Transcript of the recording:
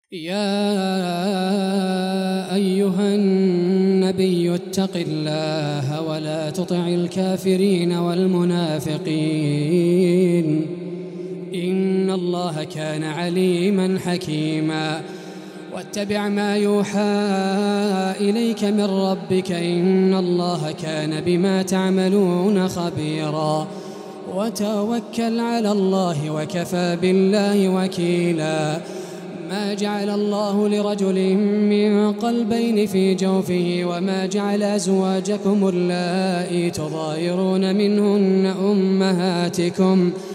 يا أيها النبي اتق الله ولا تطع الكافرين والمنافقين إن الله كان عليما حكيما. واتبع ما يوحى إليك من ربك إن الله كان بما تعملون خبيرا. وتوكل على الله وكفى بالله وكيلا. ما جعل الله لرجل من قلبين في جوفه وما جعل أزواجكم اللائي تظاهرون منهن أمهاتكم